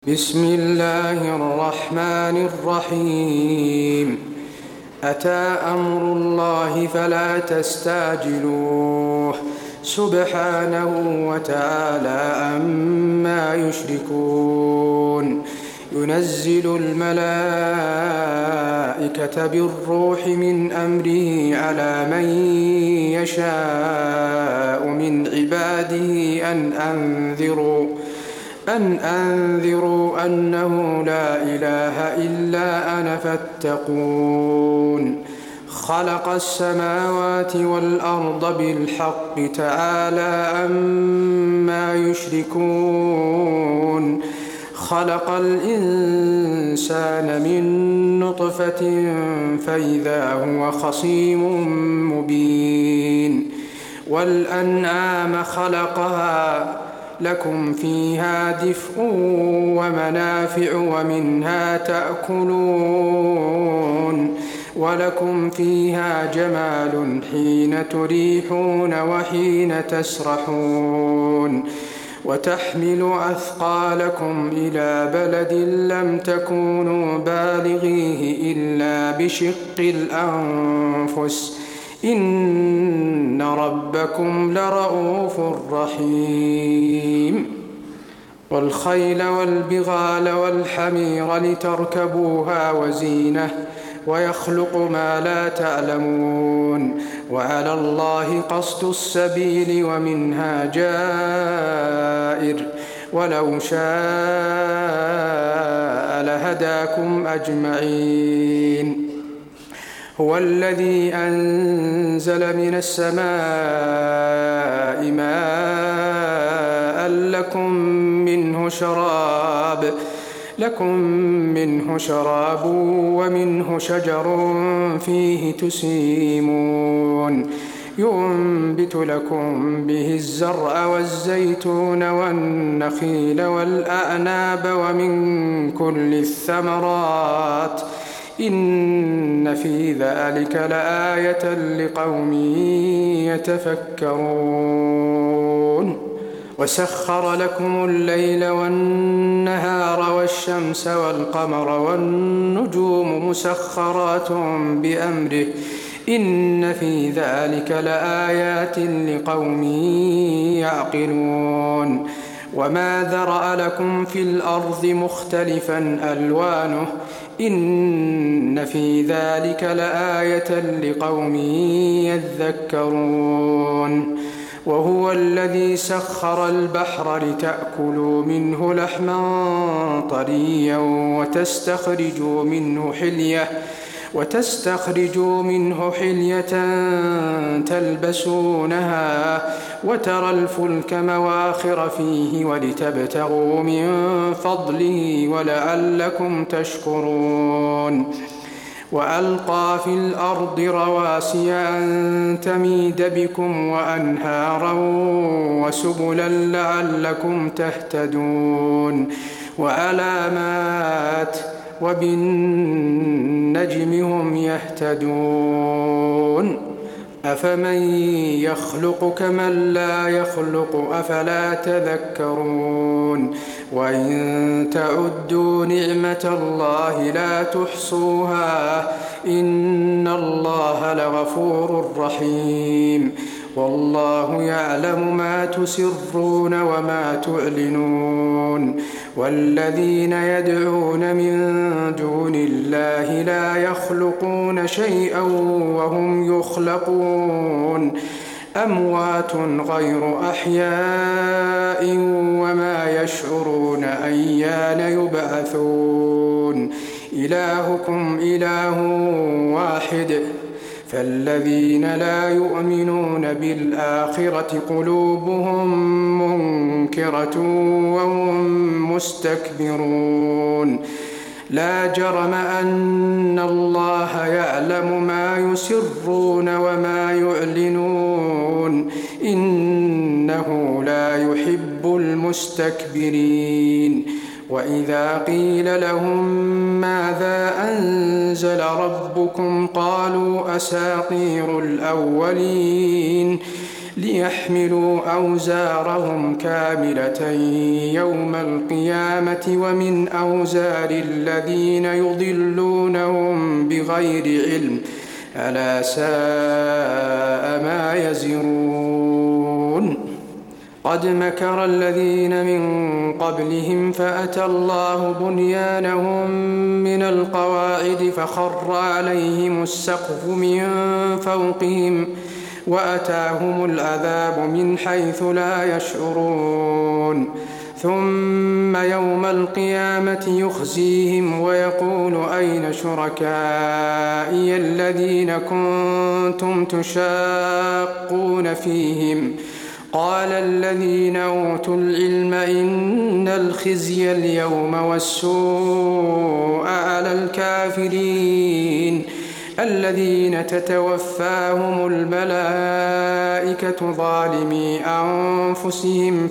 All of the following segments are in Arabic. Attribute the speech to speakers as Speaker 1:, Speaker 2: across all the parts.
Speaker 1: بسم الله الرحمن الرحيم. أتى أمر الله فلا تستعجلوه سبحانه وتعالى عما يشركون. ينزل الملائكة بالروح من أمره على من يشاء من عباده أن أنذروا أنه لا إله إلا أنا فاتقون. خلق السماوات والأرض بالحق تعالى عما يشركون. خلق الإنسان من نطفة فإذا هو خصيم مبين. والأنعام خلقها لكم فيها دفء ومنافع ومنها تأكلون ولكم فيها جمال حين تريحون وحين تسرحون. وتحمل أثقالكم إلى بلد لم تكونوا بالغيه إلا بشق الأنفس إن ربكم لرؤوف رحيم. والخيل والبغال والحمير لتركبوها وزينة ويخلق ما لا تعلمون. وعلى الله قصد السبيل ومنها جائر ولو شاء لهداكم أجمعين. هو الذي أنزل من السماء ماء لكم منه شراب ومنه شجر فيه تسيمون. ينبت لكم به الزرع والزيتون والنخيل والأعناب ومن كل الثمرات إن في ذلك لآية لقوم يتفكرون. وسخر لكم الليل والنهار والشمس والقمر والنجوم مسخرات بأمره إن في ذلك لآيات لقوم يعقلون. وما ذرأ لكم في الأرض مختلفا ألوانه إن في ذلك لآية لقوم يذكرون. وهو الذي سخر البحر لتأكلوا منه لحما طريا وتستخرجوا منه حلية تلبسونها وترى الفلك مواخر فيه ولتبتغوا من فضله ولعلكم تشكرون. وألقى في الأرض رواسي أن تميد بكم وأنهارا وسبلا لعلكم تهتدون. وعلامات وبالنجم هم يهتدون. أفمن يخلق كمن لا يخلق أفلا تذكرون. وإن تعدوا نعمة الله لا تحصوها إن الله لغفور رحيم. والله يعلم ما تسرون وما تعلنون. والذين يدعون من دون الله لا يخلقون شيئا وهم يخلقون أموات غير أحياء وما يشعرون أيان يبعثون. إلهكم إله واحد فالذين لا يؤمنون بالآخرة قلوبهم منكرة وهم مستكبرون. لا جرم أن الله يعلم ما يسرون وما يعلنون إنه لا يحب المستكبرين. وإذا قيل لهم ماذا أنزل ربكم قالوا أساطير الأولين ليحملوا أوزارهم كاملة يوم القيامة ومن أوزار الذين يضلونهم بغير علم ألا ساء ما يزرون قد مكر الذين من قبلهم فأتى الله بنيانهم من القواعد فخر عليهم السقف من فوقهم وأتاهم العذاب من حيث لا يشعرون ثم يوم القيامة يخزيهم ويقول أين شركائي الذين كنتم تشاقون فيهم قال الذين أوتوا العلم إن الخزي اليوم والسوء على الكافرين الذين تتوفاهم الملائكة ظالمي أنفسهم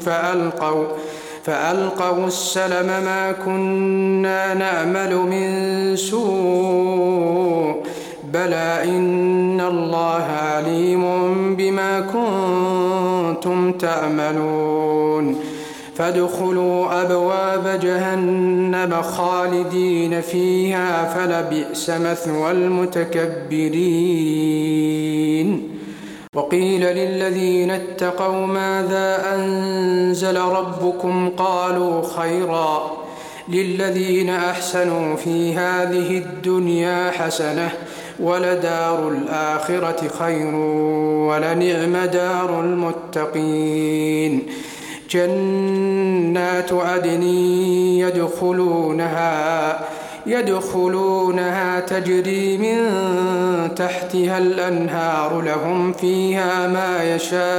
Speaker 1: فألقوا السلم ما كنا نعمل من سوء بلى إن الله عليم بما كنتم تعملون فادخلوا أبواب جهنم خالدين فيها فلبئس مثوى المتكبرين وقيل للذين اتقوا ماذا أنزل ربكم قالوا خيرا للذين أحسنوا في هذه الدنيا حسنة ولدار الآخرة خير ولنعم دار المتقين جنات عدن يدخلونها تجري من تحتها الأنهار لهم فيها ما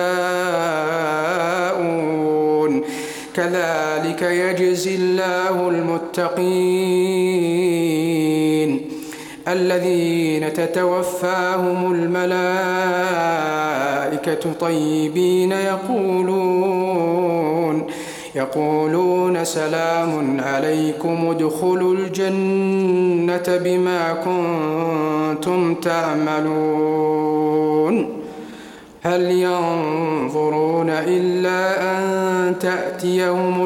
Speaker 1: يشاءون كذلك يجزي الله المتقين الذين تتوفاهم الملائكة طيبين يقولون سلام عليكم ادخلوا الجنة بما كنتم تعملون هل ينظرون إلا أن تأتيهم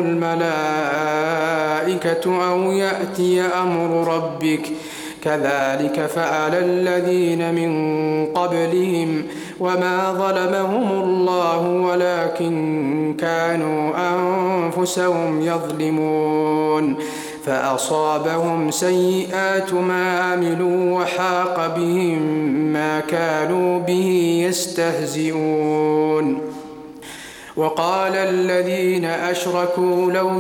Speaker 1: الملائكة أو يأتي أمر ربك كذلك فعل الذين من قبلهم وما ظلمهم الله ولكن كانوا أنفسهم يظلمون فأصابهم سيئات ما عملوا وحاق بهم ما كانوا به يستهزئون وقال الذين أشركوا لو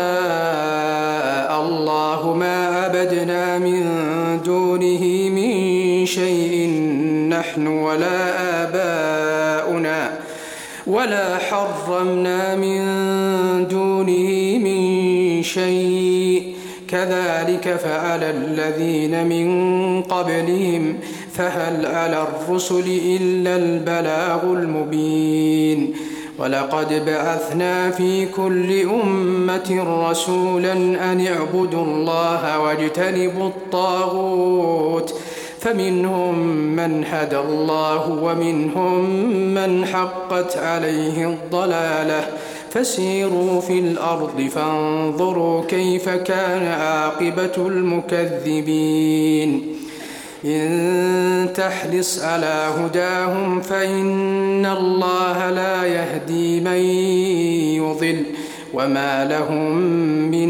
Speaker 1: شاء الله ما عبدنا من دونه من شيء نحن ولا آباؤنا ولا حرمنا من دونه من شيء كذلك فعل الذين من قبلهم فهل على الرسل إلا البلاغ المبين ولقد بعثنا في كل أمة رسولا أن اعبدوا الله واجتنبوا الطاغوت فمنهم من هدى الله ومنهم من حقت عليه الضلالة فسيروا في الأرض فانظروا كيف كان عاقبة المكذبين إن تحرص على هداهم فإن الله لا يهدي من يضل وما لهم من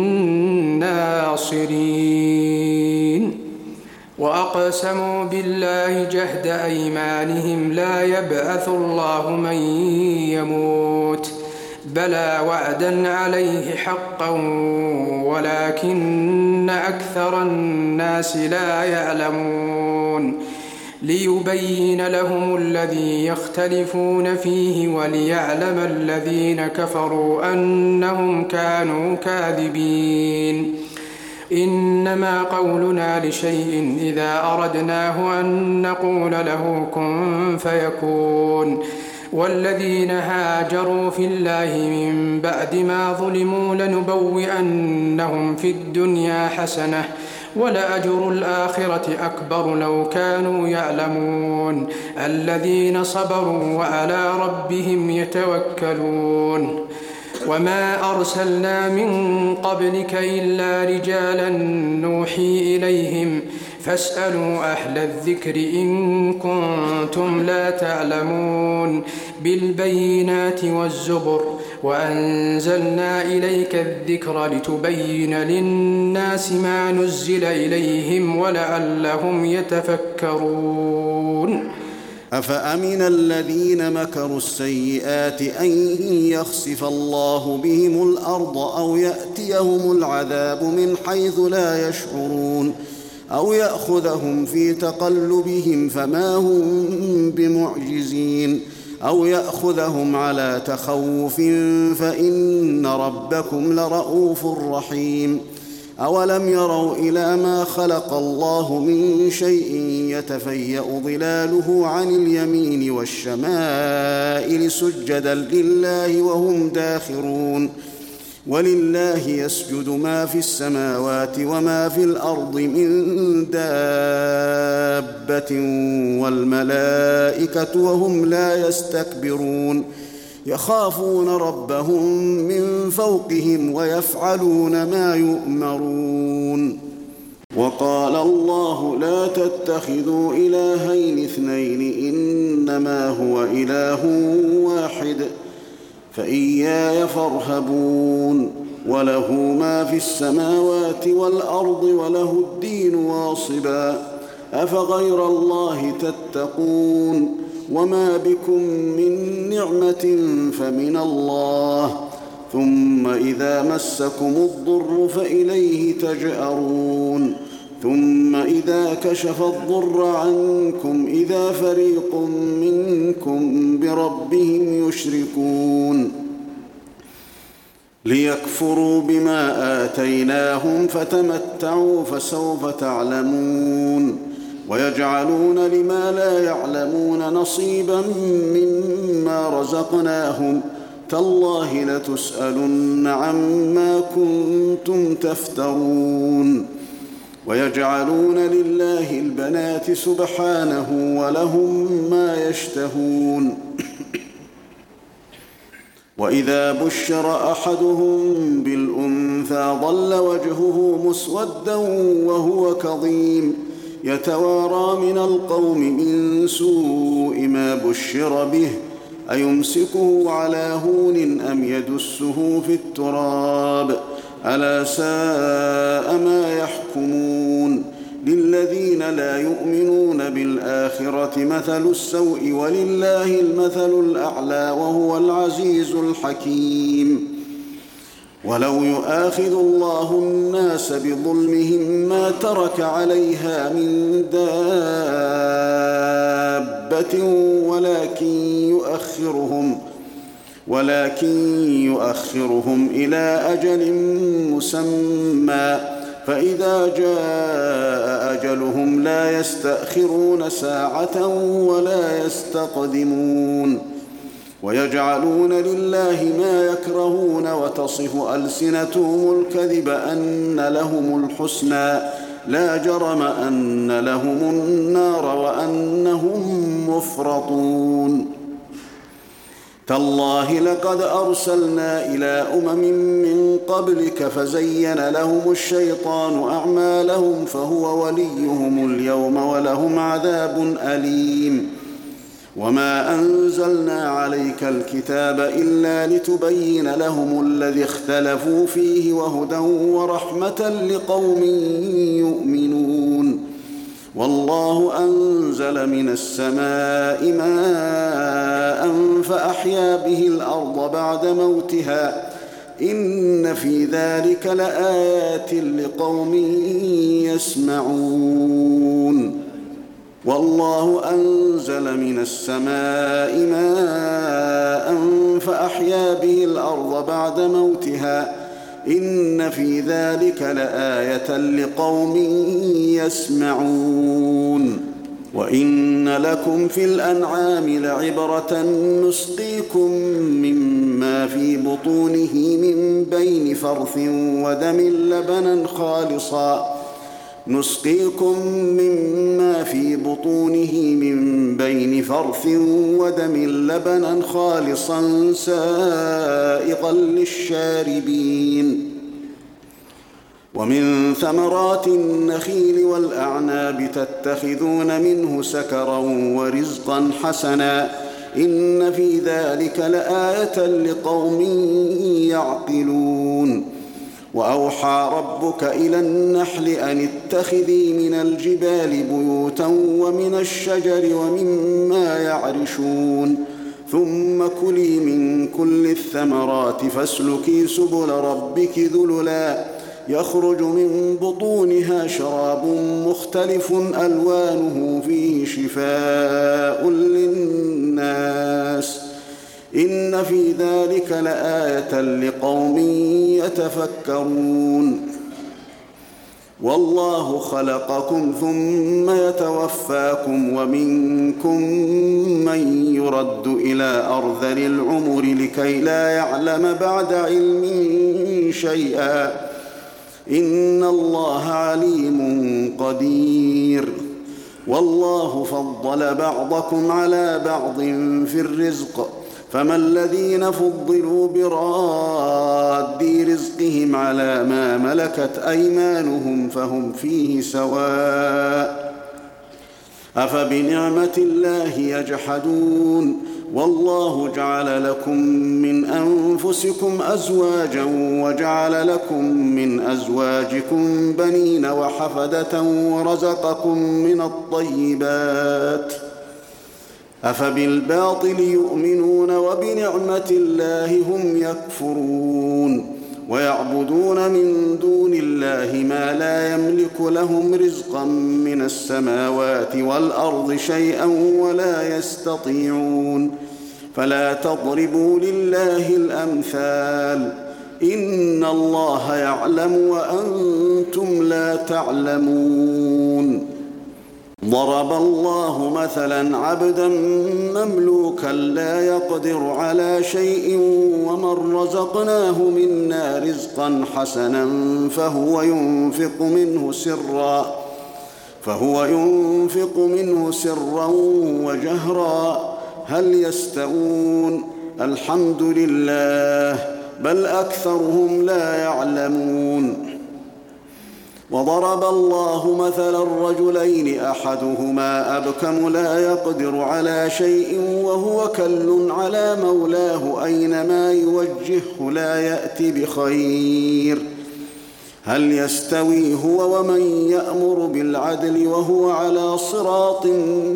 Speaker 1: ناصرين وأقسموا بالله جهد أيمانهم لا يبعث الله من يموت بلى وعدا عليه حقا ولكن أكثر الناس لا يعلمون ليبين لهم الذي يختلفون فيه وليعلم الذين كفروا أنهم كانوا كاذبين إنما قولنا لشيء إذا أردناه أن نقول له كن فيكون والذين هاجروا في الله من بعد ما ظلموا لنبوئنهم في الدنيا حسنة ولأجر الآخرة أكبر لو كانوا يعلمون الذين صبروا وعلى ربهم يتوكلون وما أرسلنا من قبلك إلا رجالا نوحي إليهم فاسألوا أهل الذكر إن كنتم لا تعلمون بالبينات والزبر وأنزلنا إليك الذكر لتبين للناس ما نزل إليهم ولعلهم يتفكرون
Speaker 2: أفأمن الذين مكروا السيئات أن يخسف الله بهم الأرض أو يأتيهم العذاب من حيث لا يشعرون أو يأخذهم في تقلبهم فما هم بمعجزين أو يأخذهم على تخوف فإن ربكم لرؤوف رحيم أولم يروا إلى ما خلق الله من شيء يتفيأ ظلاله عن اليمين والشمائل سجدا لله وهم داخرون ولله يسجد ما في السماوات وما في الأرض من دابة والملائكة وهم لا يستكبرون يخافون ربهم من فوقهم ويفعلون ما يؤمرون وقال الله لا تتخذوا إلهين اثنين إنما هو إله واحد فإياي فارهبون وله ما في السماوات والأرض وله الدين واصبا أفغير الله تتقون وما بكم من نعمة فمن الله ثم إذا مسكم الضر فإليه تجأرون ثم إذا كشف الضر عنكم إذا فريق منكم بربهم يشركون ليكفروا بما آتيناهم فتمتعوا فسوف تعلمون ويجعلون لما لا يعلمون نصيبا مما رزقناهم تالله لتسألن عما كنتم تفترون ويجعلون لله البنات سبحانه ولهم ما يشتهون وإذا بشر أحدهم بالأنثى ظل وجهه مسودا وهو كظيم يتوارى من القوم من سوء ما بشر به أيمسكه على هون أم يدسه في التراب ألا ساء ما يحكمون للذين لا يؤمنون بالآخرة مثل السوء ولله المثل الأعلى وهو العزيز الحكيم ولو يؤاخذ الله الناس بظلمهم ما ترك عليها من دابة ولكن يؤخرهم إلى أجل مسمى فإذا جاء أجلهم لا يستأخرون ساعة ولا يستقدمون ويجعلون لله ما يكرهون وتصف ألسنتهم الكذب أن لهم الحسنى لا جرم أن لهم النار وأنهم مفرطون تالله لقد أرسلنا إلى من قبلك فزين لهم الشيطان أعمالهم فهو وليهم اليوم ولهم عذاب أليم وما أنزلنا عليك الكتاب إلا لتبين لهم الذي اختلفوا فيه وهدى ورحمة لقوم يؤمنون والله أنزل من السماء ماء فأحيا به الأرض بعد موتها إن في ذلك لآيات لقوم يسمعون والله أنزل من السماء ماء فأحيا به الأرض بعد موتها إن في ذلك لآية لقوم يسمعون وإن لكم في الأنعام لعبرة نسقيكم مما في بطونه من بين فرث ودم لبنا خالصا سائغا للشاربين ومن ثمرات النخيل والأعناب تتخذون منه سكرا ورزقا حسنا إن في ذلك لآية لقوم يعقلون وأوحى ربك إلى النحل أن اتخذي من الجبال بيوتا ومن الشجر ومما يعرشون ثم كلي من كل الثمرات فاسلكي سبل ربك ذللا يخرج من بطونها شراب مختلف ألوانه فيه شفاء للناس إن في ذلك لآية لقوم يتفكرون والله خلقكم ثم يتوفاكم ومنكم من يرد إلى أرذل العمر لكي لا يعلم بعد علم شيئا إن الله عليم قدير والله فضل بعضكم على بعض في الرزق فما الذين فضلوا براد رزقهم على ما ملكت أيمانهم فهم فيه سواء أفبنعمة الله يجحدون والله جعل لكم من أنفسكم أزواجا وجعل لكم من أزواجكم بنين وحفدة ورزقكم من الطيبات أفبالباطل يؤمنون وبنعمة الله هم يكفرون ويعبدون من دون الله ما لا يملك لهم رزقا من السماوات والأرض شيئا ولا يستطيعون فلا تضربوا لله الأمثال إن الله يعلم وأنتم لا تعلمون ضرب الله مثلا عبدا مملوكا لا يقدر على شيء ومن رزقناه منا رزقا حسنا فهو ينفق منه سرا وجهرا هل يستوون الحمد لله بل أكثرهم لا يعلمون وضرب الله مثلا الرجلين أحدهما أبكم لا يقدر على شيء وهو كل على مولاه أينما يوجهه لا يأتي بخير هل يستوي هو ومن يأمر بالعدل وهو على صراط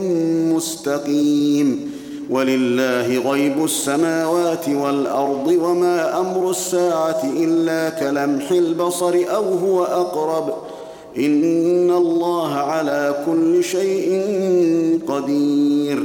Speaker 2: مستقيم ولله غيب السماوات والأرض وما أمر الساعة إلا كلمح البصر أو هو أقرب إن الله على كل شيء قدير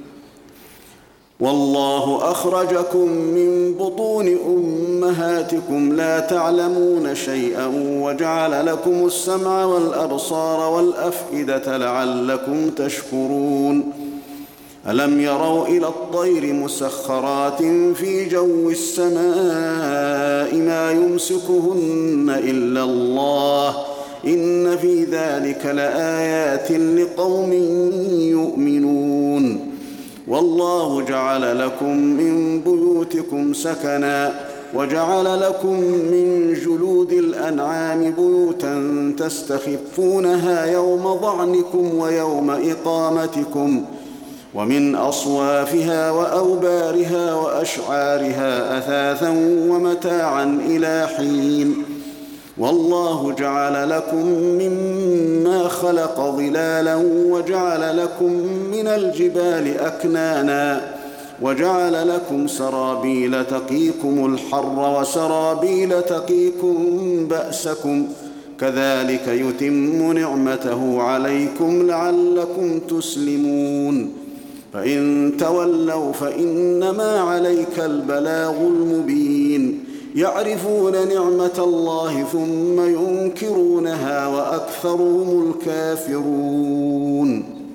Speaker 2: والله أخرجكم من بطون أمهاتكم لا تعلمون شيئا وجعل لكم السمع والأبصار والأفئدة لعلكم تشكرون ألم يروا إلى الطير مسخرات في جو السماء ما يمسكهن إلا الله إن في ذلك لآيات لقوم يؤمنون والله جعل لكم من بيوتكم سكنا وجعل لكم من جلود الأنعام بيوتا تستخفونها يوم ظعنكم ويوم إقامتكم ومن أصوافها وأوبارها وأشعارها أثاثا ومتاعا إلى حين والله جعل لكم مما خلق ظلالا وجعل لكم من الجبال أكنانا وجعل لكم سرابيل تقيكم الحر وسرابيل تقيكم بأسكم كذلك يتم نعمته عليكم لعلكم تسلمون فإن تولوا فإنما عليك البلاغ المبين يعرفون نعمة الله ثم ينكرونها وأكثرهم الكافرون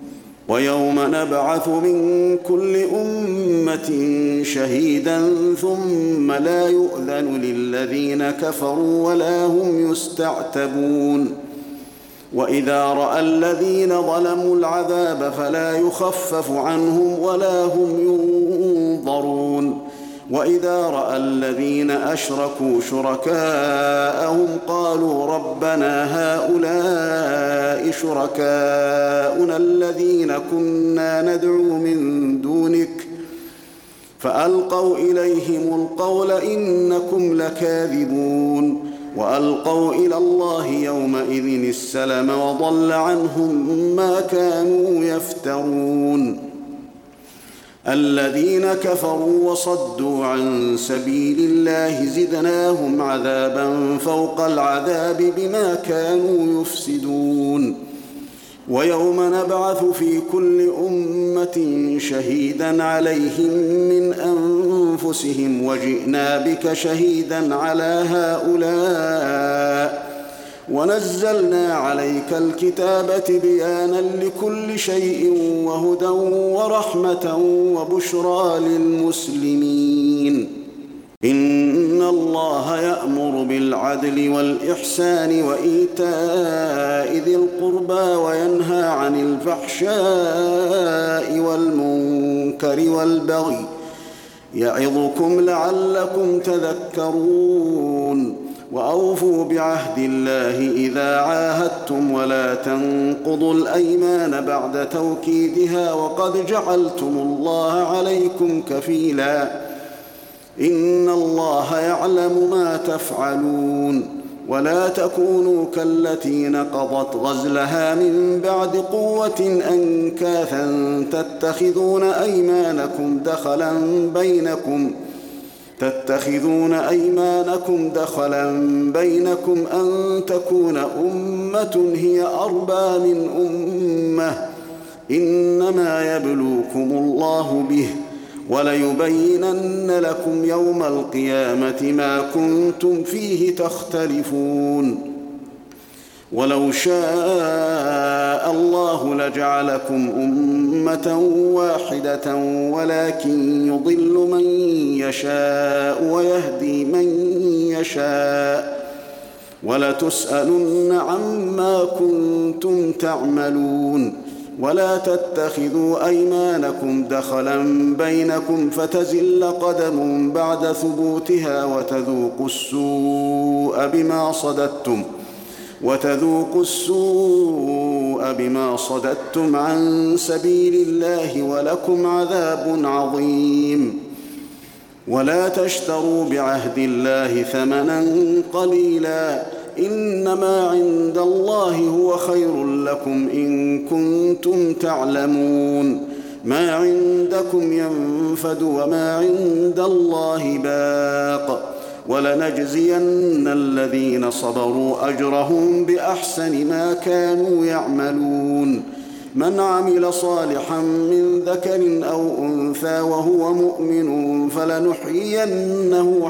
Speaker 2: ويوم نبعث من كل أمة شهيدا ثم لا يؤذن للذين كفروا ولا هم يستعتبون وإذا رأى الذين ظلموا العذاب فلا يخفف عنهم ولا هم ينظرون وإذا رأى الذين أشركوا شركاءهم قالوا ربنا هؤلاء شركاؤنا الذين كنا ندعو من دونك فألقوا إليهم القول إنكم لكاذبون وألقوا إلى الله يومئذ السلم وضل عنهم ما كانوا يفترون الذين كفروا وصدوا عن سبيل الله زدناهم عذابا فوق العذاب بما كانوا يفسدون ويوم نبعث في كل أمة شهيدا عليهم من أنفسهم وجئنا بك شهيدا على هؤلاء ونزلنا عليك الكتاب تبيانا لكل شيء وهدى ورحمة وبشرى للمسلمين إن الله يأمر بالعدل والإحسان وإيتاء ذي القربى وينهى عن الفحشاء والمنكر والبغي يعظكم لعلكم تذكرون وأوفوا بعهد الله إذا عاهدتم ولا تنقضوا الأيمان بعد توكيدها وقد جعلتم الله عليكم كفيلا إن الله يعلم ما تفعلون ولا تكونوا كالتي نقضت غزلها من بعد قوة أنكاثا تتخذون أيمانكم دخلا بينكم أن تكون أمة هي أربى من أمة إنما يبلوكم الله به وليبينن لكم يوم القيامة ما كنتم فيه تختلفون ولو شاء الله لجعلكم أمة واحدة ولكن يضل من يشاء ويهدي من يشاء ولتسألن عما كنتم تعملون ولا تتخذوا أيمانكم دخلا بينكم فتزل قدم بعد ثبوتها وتذوقوا السوء بما صددتم عن سبيل الله ولكم عذاب عظيم ولا تشتروا بعهد الله ثمنا قليلا إنما عند الله هو خير لكم إن كنتم تعلمون ما عندكم ينفد وما عند الله باق ولنجزين الذين صبروا أجرهم بأحسن ما كانوا يعملون من عمل صالحا من ذكر أو أنثى وهو مؤمن فلنحيينه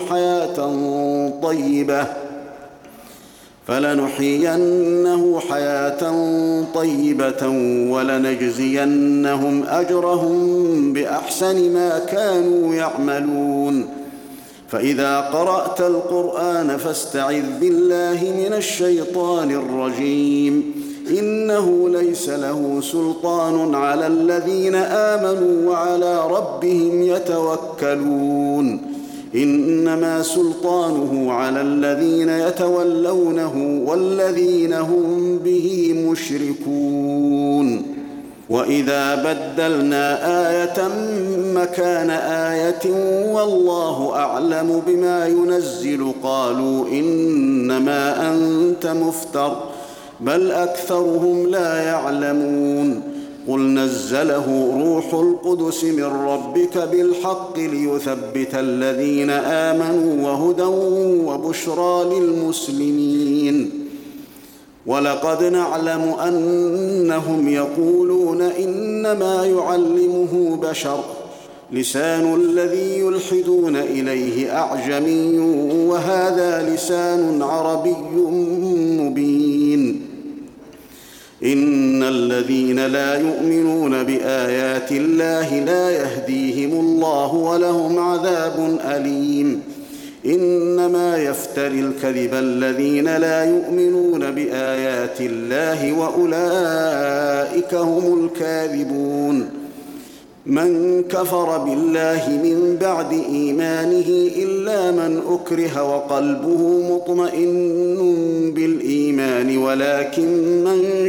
Speaker 2: حياة طيبة ولنجزينهم أجرهم بأحسن ما كانوا يعملون فإذا قرأت القرآن فاستعذ بالله من الشيطان الرجيم إنه ليس له سلطان على الذين آمنوا وعلى ربهم يتوكلون إنما سلطانه على الذين يتولونه والذين هم به مشركون وإذا بدلنا آية مكان آية والله أعلم بما ينزل قالوا إنما أنت مفتر بل أكثرهم لا يعلمون قل نزله روح القدس من ربك بالحق ليثبت الذين آمنوا وهدى وبشرى للمسلمين ولقد نعلم أنهم يقولون إنما يعلمه بشر لسان الذي يلحدون إليه أعجمي وهذا لسان عربي مبين إن الذين لا يؤمنون بآيات الله لا يهديهم الله ولهم عذاب أليم إنما يفتري الكذب الذين لا يؤمنون بآيات الله وأولئك هم الكاذبون من كفر بالله من بعد إيمانه إلا من أكره وقلبه مطمئن بالإيمان ولكن من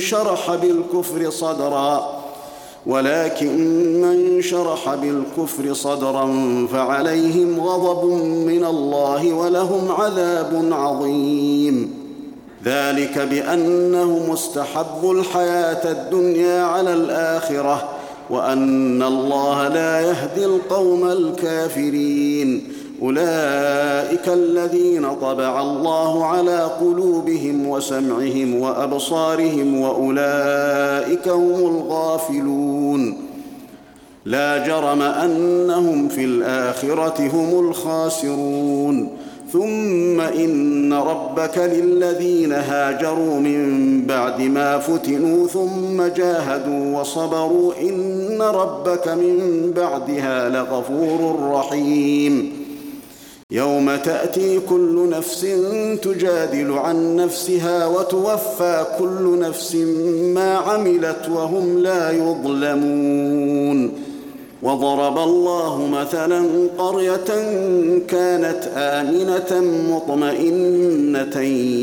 Speaker 2: شرح بالكفر صدرا فعليهم غضب من الله ولهم عذاب عظيم ذلك بأنهم استحبوا الحياة الدنيا على الآخرة وأن الله لا يهدي القوم الكافرين أولئك الذين طبع الله على قلوبهم وسمعهم وأبصارهم وأولئك هم الغافلون لا جرم أنهم في الآخرة هم الخاسرون ثم إن ربك للذين هاجروا من بعد ما فتنوا ثم جاهدوا وصبروا إن ربك من بعدها لغفور رحيم يوم تأتي كل نفس تجادل عن نفسها وتوفى كل نفس ما عملت وهم لا يظلمون وضرب الله مثلا قرية كانت آمنة مطمئنة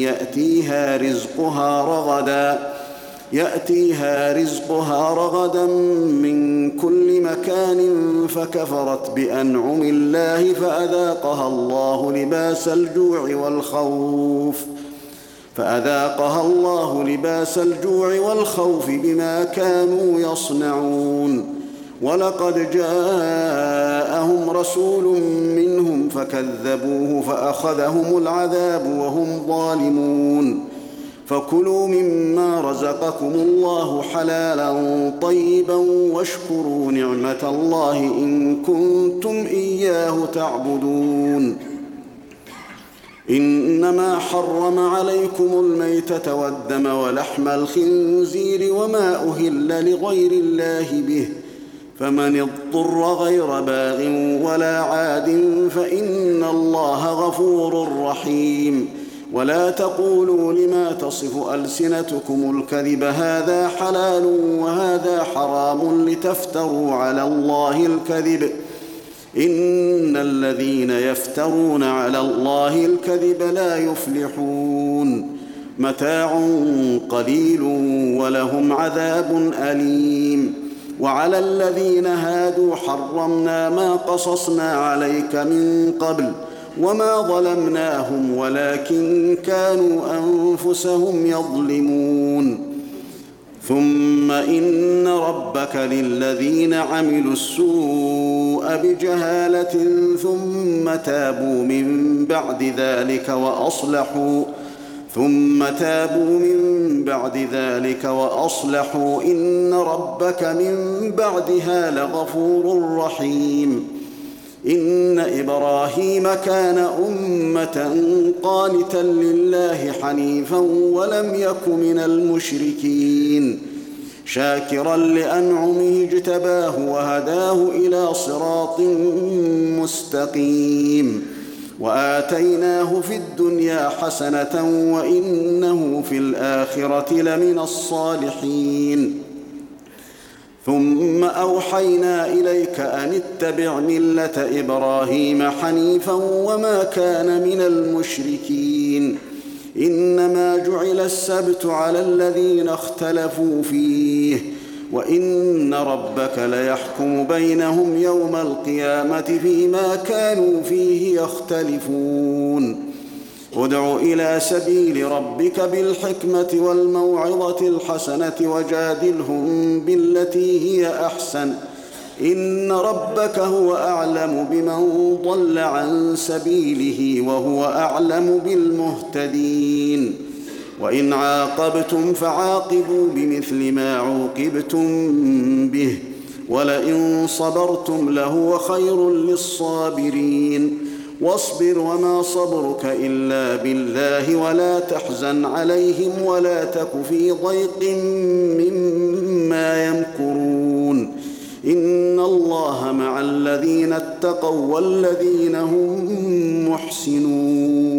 Speaker 2: يأتيها رزقها رغدا من كل مكان فكفرت بأنعم الله فأذاقها الله لباس الجوع والخوف بما كانوا يصنعون ولقد جاءهم رسول منهم فكذبوه فأخذهم العذاب وهم ظالمون فكلوا مما رزقكم الله حلالا طيبا واشكروا نعمة الله إن كنتم إياه تعبدون إنما حرم عليكم الميتة والدم ولحم الخنزير وما أهل لغير الله به فمن اضطر غير باغ ولا عاد فإن الله غفور رحيم ولا تقولوا لما تصف ألسنتكم الكذب هذا حلال وهذا حرام لتفتروا على الله الكذب إن الذين يفترون على الله الكذب لا يفلحون متاع قليل ولهم عذاب أليم وعلى الذين هادوا حرمنا ما قصصنا عليك من قبل وما ظلمناهم ولكن كانوا أنفسهم يظلمون ثم إن ربك للذين عملوا السوء بجهالة ثم تابوا من بعد ذلك وأصلحوا إن ربك من بعدها لغفور رحيم إن إبراهيم كان أمة قانتا لله حنيفا ولم يك من المشركين شاكرا لأنعمه اجتباه وهداه إلى صراط مستقيم وآتيناه في الدنيا حسنة وإنه في الآخرة لمن الصالحين ثم أوحينا إليك أن اتبع ملة إبراهيم حنيفا وما كان من المشركين إنما جعل السبت على الذين اختلفوا فيه وإن ربك ليحكم بينهم يوم القيامة فيما كانوا فيه يختلفون ادع إلى سبيل ربك بالحكمة والموعظة الحسنة وجادلهم بالتي هي أحسن إن ربك هو أعلم بمن ضل عن سبيله وهو أعلم بالمهتدين وإن عاقبتم فعاقبوا بمثل ما عوقبتم به ولئن صبرتم لهو خير للصابرين واصبر وما صبرك إلا بالله ولا تحزن عليهم ولا تك في ضيق ما يمكرون إن الله مع الذين اتقوا والذين هم محسنون